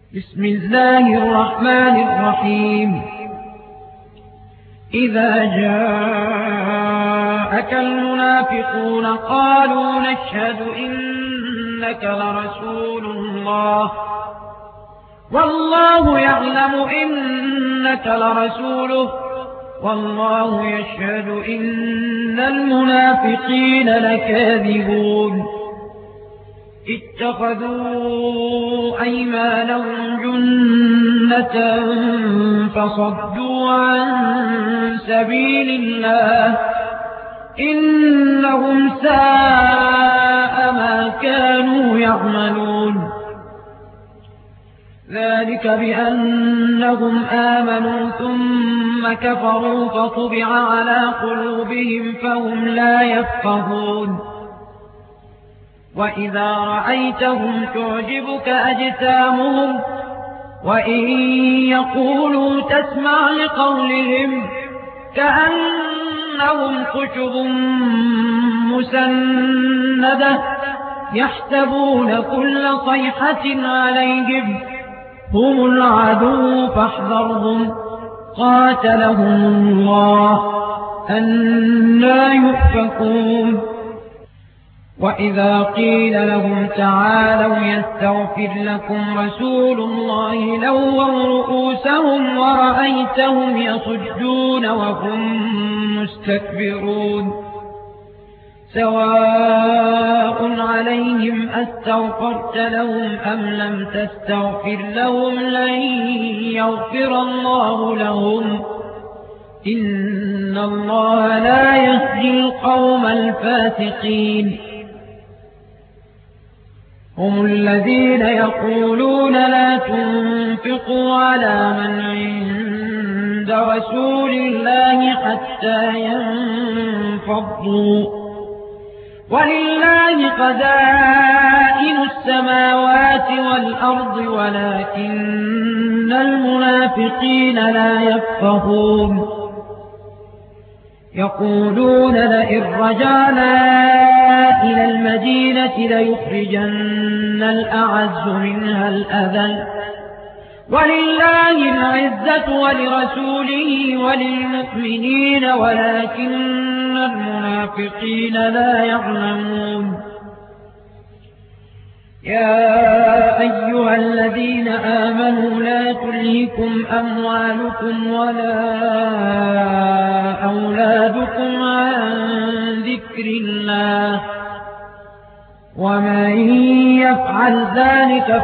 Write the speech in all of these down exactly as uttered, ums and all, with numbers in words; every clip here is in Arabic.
بسم الله الرحمن الرحيم. إذا جاءك المنافقون قالوا نشهد إنك لرسول الله والله يعلم إنك لرسوله والله يشهد إن المنافقين لكاذبون. اتخذوا أيمانهم جنة فصدوا عن سبيل الله إنهم ساء ما كانوا يعملون. ذلك بأنهم آمنوا ثم كفروا فطبع على قلوبهم فهم لا يفقهون. وإذا رأيتهم تعجبك أجسامهم وإن يقولوا تسمع لقولهم كأنهم خشب مسندة يحسبون كل صيحة عليهم هم العدو فاحذرهم قاتلهم الله أنى يؤفكون. وإذا قيل لهم تعالوا يستغفر لكم رسول الله لووا رؤوسهم ورأيتهم يصدون وهم مستكبرون. سواء عليهم أستغفرت لهم أم لم تستغفر لهم لن يغفر الله لهم إن الله لا يهدي القوم الفاسقين. هم الذين يقولون لا تنفقوا على من عند رسول الله حتى ينفضوا ولله خزائن السماوات والأرض ولكن المنافقين لا يفقهون. يقولون لئن رجعنا إلى المدينة ليخرجن الأعز منها الأذل ولله العزة ولرسوله وللمؤمنين ولكن المنافقين لا يعلمون. يا أيها الذين آمنوا لا تلهكم أموالكم ولا أولادكم عن ذكر الله ومن يفعل ذلك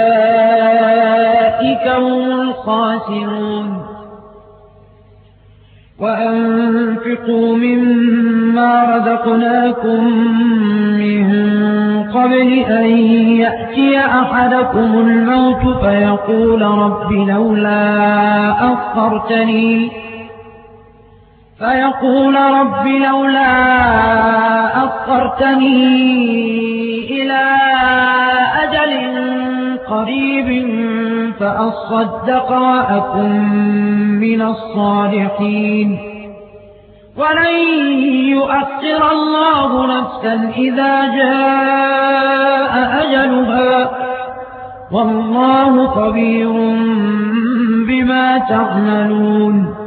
فأولئك هم الخاسرون. وأنفقوا مما رزقناكم من قبل أن يأتي أحدكم الموت فيقول رب لولا أخرتني فيقول رب لولا أخرتني إلى أجل قريب فأصدق وأكن من الصالحين ولن يؤخر الله نفسا إذا جاء أجلها والله خبير بما تعملون.